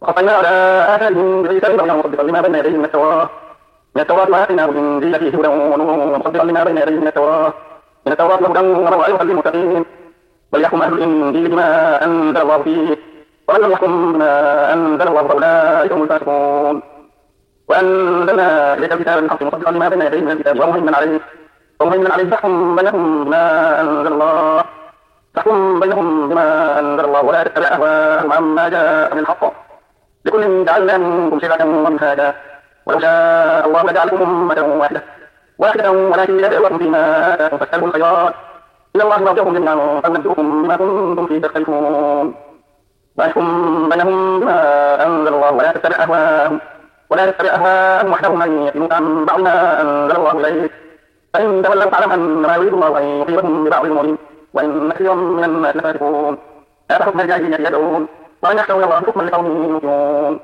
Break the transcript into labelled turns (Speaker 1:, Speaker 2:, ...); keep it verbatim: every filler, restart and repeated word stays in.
Speaker 1: وقفينا على آثارهم بعيسى ابن مريم مصدقا لما بين يديه من التوراة من التوراة وآتيناه الإنجيل فيه هدى ونور مصدقا لما بين يديه من التوراة من التوراة وهدى وموعظة للمتقين وليحكم أهل الإنجيل بما أنزل الله فيه ومن لم يحكم بما أنزل الله فأولئك هم الفاسقون. وأنزلنا إليك الكتاب بالحق مصدقا لما بين يديه من الكتاب ومهيمنا عليه ومهيمنا عليه فاحكم بينهم بما أنزل الله فاحكم بينهم بما أنزل الله ولا تتبع أهواءهم عما جاء من الحق لكل جعلنا منكم شرعة ومنهاجا ولو شاء الله لجعلكم أمة واحدة واحدة ولكن ليبلوكم فيما آتاكم فاستبقوا الخيرات إلى الله مرجعكم جميعا فينبئكم بما كنتم فيه تختلفون. واحكم بينهم بما أنزل الله ولا تتبع أهواءهم ولا تتبع أهواءهم وحدهم أن يفتنوك عن بعض ما أنزل الله إليك فإن تولوا فاعلم أنما يريد الله أن يصيبهم ببعض ظلمهم وإن كثيرا من الناس لفاسقون. أفحكم الجاهلية يدعون وأن يحكموا الله حكما لقوم يوقنون.